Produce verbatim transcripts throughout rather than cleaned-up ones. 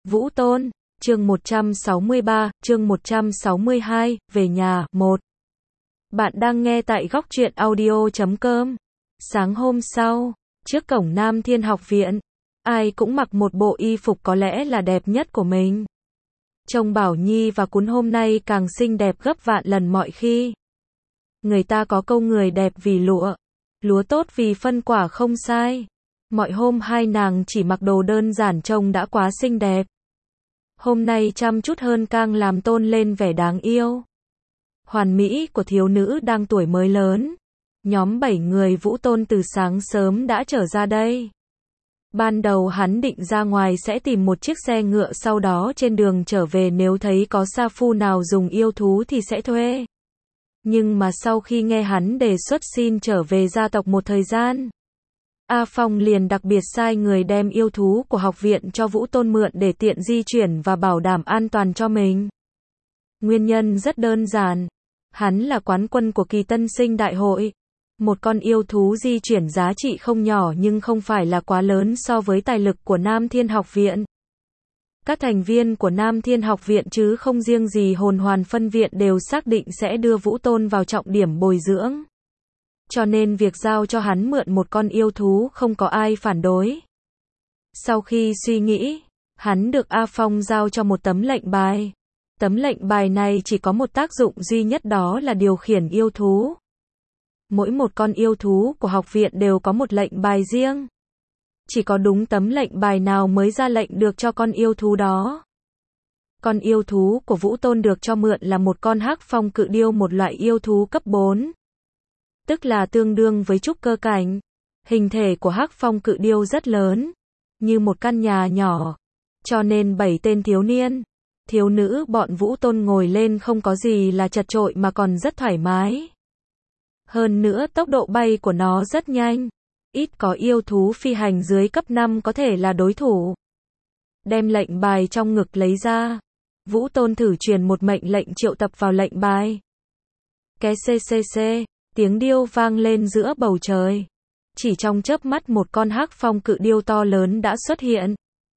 Vũ Tôn, chương một trăm sáu mươi ba, chương một trăm sáu mươi hai, về nhà, một. Bạn đang nghe tại góc truyện audio chấm com. Sáng hôm sau, trước cổng Nam Thiên Học Viện, ai cũng mặc một bộ y phục có lẽ là đẹp nhất của mình. Trông Bảo Nhi và Cún hôm nay càng xinh đẹp gấp vạn lần mọi khi. Người ta có câu người đẹp vì lụa, lúa tốt vì phân quả không sai. Mọi hôm hai nàng chỉ mặc đồ đơn giản trông đã quá xinh đẹp. Hôm nay chăm chút hơn càng làm tôn lên vẻ đáng yêu, hoàn mỹ của thiếu nữ đang tuổi mới lớn. Nhóm bảy người Vũ Tôn từ sáng sớm đã trở ra đây. Ban đầu hắn định ra ngoài sẽ tìm một chiếc xe ngựa, sau đó trên đường trở về nếu thấy có sa phu nào dùng yêu thú thì sẽ thuê. Nhưng mà sau khi nghe hắn đề xuất xin trở về gia tộc một thời gian, A Phong liền đặc biệt sai người đem yêu thú của học viện cho Vũ Tôn mượn để tiện di chuyển và bảo đảm an toàn cho mình. Nguyên nhân rất đơn giản, hắn là quán quân của kỳ tân sinh đại hội. Một con yêu thú di chuyển giá trị không nhỏ nhưng không phải là quá lớn so với tài lực của Nam Thiên Học Viện. Các thành viên của Nam Thiên Học Viện chứ không riêng gì hồn hoàn phân viện đều xác định sẽ đưa Vũ Tôn vào trọng điểm bồi dưỡng. Cho nên việc giao cho hắn mượn một con yêu thú không có ai phản đối. Sau khi suy nghĩ, hắn được A Phong giao cho một tấm lệnh bài. Tấm lệnh bài này chỉ có một tác dụng duy nhất, đó là điều khiển yêu thú. Mỗi một con yêu thú của học viện đều có một lệnh bài riêng. Chỉ có đúng tấm lệnh bài nào mới ra lệnh được cho con yêu thú đó. Con yêu thú của Vũ Tôn được cho mượn là một con hắc phong cự điêu, một loại yêu thú cấp bốn. Tức là tương đương với trúc cơ cảnh. Hình thể của hắc phong cự điêu rất lớn, như một căn nhà nhỏ. Cho nên bảy tên thiếu niên, thiếu nữ bọn Vũ Tôn ngồi lên không có gì là chật chội mà còn rất thoải mái. Hơn nữa tốc độ bay của nó rất nhanh. Ít có yêu thú phi hành dưới cấp năm có thể là đối thủ. Đem lệnh bài trong ngực lấy ra, Vũ Tôn thử truyền một mệnh lệnh triệu tập vào lệnh bài. Cái xê xê xê, tiếng điêu vang lên giữa bầu trời. Chỉ trong chớp mắt một con hắc phong cự điêu to lớn đã xuất hiện.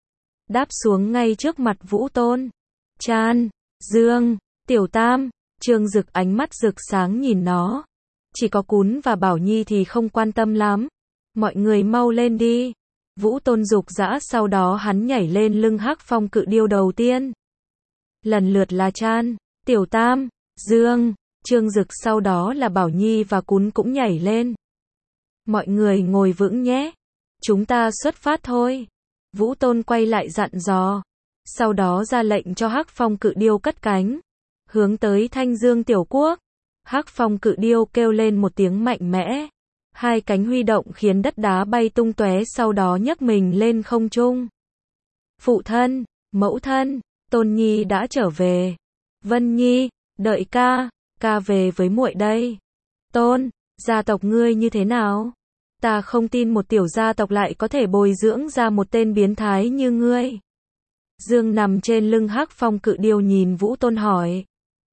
Đáp xuống ngay trước mặt Vũ Tôn. Chan, Dương, Tiểu Tam, Trương Dực ánh mắt rực sáng nhìn nó. Chỉ có Cún và Bảo Nhi thì không quan tâm lắm. Mọi người mau lên đi. Vũ Tôn dục dã, sau đó hắn nhảy lên lưng hắc phong cự điêu đầu tiên. Lần lượt là Chan, Tiểu Tam, Dương, Trương Dực, sau đó là Bảo Nhi và Cún cũng nhảy lên. Mọi người ngồi vững nhé. Chúng ta xuất phát thôi. Vũ Tôn quay lại dặn dò. Sau đó ra lệnh cho hắc phong cự điêu cất cánh, hướng tới Thanh Dương Tiểu Quốc. Hắc phong cự điêu kêu lên một tiếng mạnh mẽ. Hai cánh huy động khiến đất đá bay tung tóe, sau đó nhấc mình lên không trung. Phụ thân, mẫu thân, Tôn Nhi đã trở về. Vân Nhi, đợi ca, ca về với muội đây. Tôn, gia tộc ngươi như thế nào? Ta không tin một tiểu gia tộc lại có thể bồi dưỡng ra một tên biến thái như ngươi. Dương nằm trên lưng hắc phong cự điêu nhìn Vũ Tôn hỏi.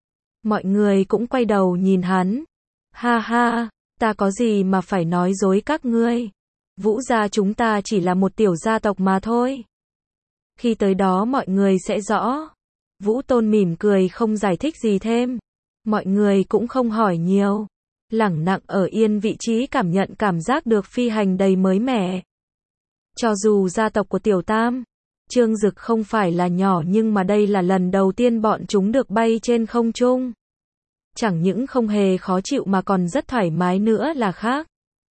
Mọi người cũng quay đầu nhìn hắn. Ha ha, ta có gì mà phải nói dối các ngươi. Vũ gia chúng ta chỉ là một tiểu gia tộc mà thôi. Khi tới đó mọi người sẽ rõ. Vũ Tôn mỉm cười không giải thích gì thêm. Mọi người cũng không hỏi nhiều. Lẳng lặng ở yên vị trí cảm nhận cảm giác được phi hành đầy mới mẻ. Cho dù gia tộc của Tiểu Tam, Trương Dực không phải là nhỏ, nhưng mà đây là lần đầu tiên bọn chúng được bay trên không trung. Chẳng những không hề khó chịu mà còn rất thoải mái nữa là khác.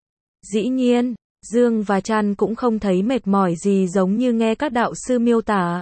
Dĩ nhiên, Dương và Chan cũng không thấy mệt mỏi gì giống như nghe các đạo sư miêu tả.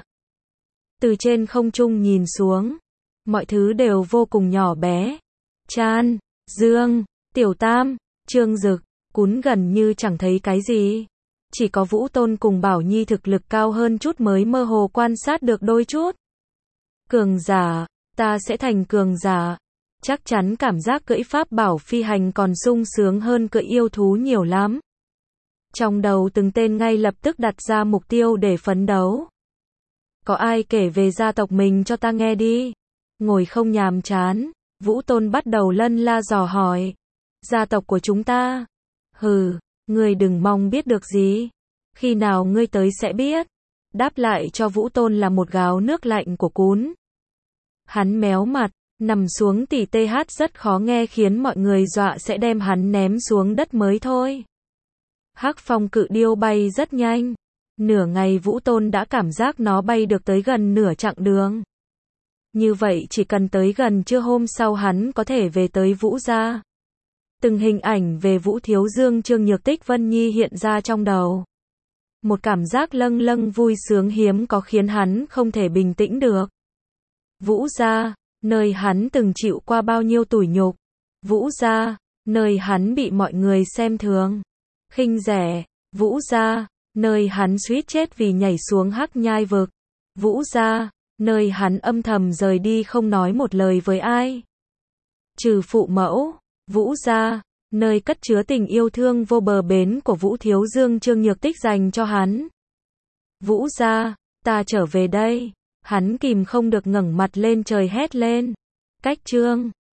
Từ trên không trung nhìn xuống, mọi thứ đều vô cùng nhỏ bé. Chan, Dương, Tiểu Tam, Trương Dực, Cún gần như chẳng thấy cái gì. Chỉ có Vũ Tôn cùng Bảo Nhi thực lực cao hơn chút mới mơ hồ quan sát được đôi chút. Cường giả, ta sẽ thành cường giả. Chắc chắn cảm giác cưỡi pháp bảo phi hành còn sung sướng hơn cưỡi yêu thú nhiều lắm. Trong đầu từng tên ngay lập tức đặt ra mục tiêu để phấn đấu. Có ai kể về gia tộc mình cho ta nghe đi. Ngồi không nhàm chán, Vũ Tôn bắt đầu lân la dò hỏi. Gia tộc của chúng ta? Hừ, ngươi đừng mong biết được gì. Khi nào ngươi tới sẽ biết. Đáp lại cho Vũ Tôn là một gáo nước lạnh của cún. Hắn méo mặt, nằm xuống tỉ tê hát rất khó nghe khiến mọi người dọa sẽ đem hắn ném xuống đất mới thôi. Hắc phong cự điêu bay rất nhanh. Nửa ngày Vũ Tôn đã cảm giác nó bay được tới gần nửa chặng đường. Như vậy chỉ cần tới gần trưa hôm sau hắn có thể về tới Vũ gia. Từng hình ảnh về Vũ Thiếu Dương Trương Nhược Tích Vân Nhi hiện ra trong đầu. Một cảm giác lâng lâng vui sướng hiếm có khiến hắn không thể bình tĩnh được. Vũ gia, nơi hắn từng chịu qua bao nhiêu tủi nhục. Vũ gia, nơi hắn bị mọi người xem thường, khinh rẻ. Vũ gia, nơi hắn suýt chết vì nhảy xuống hắc nhai vực. Vũ gia, nơi hắn âm thầm rời đi không nói một lời với ai, trừ phụ mẫu. Vũ gia, nơi cất chứa tình yêu thương vô bờ bến của Vũ Thiếu Dương Trương Nhược Tích dành cho hắn. Vũ gia, ta trở về đây. Hắn kìm không được ngẩng mặt lên trời hét lên. Cách Trương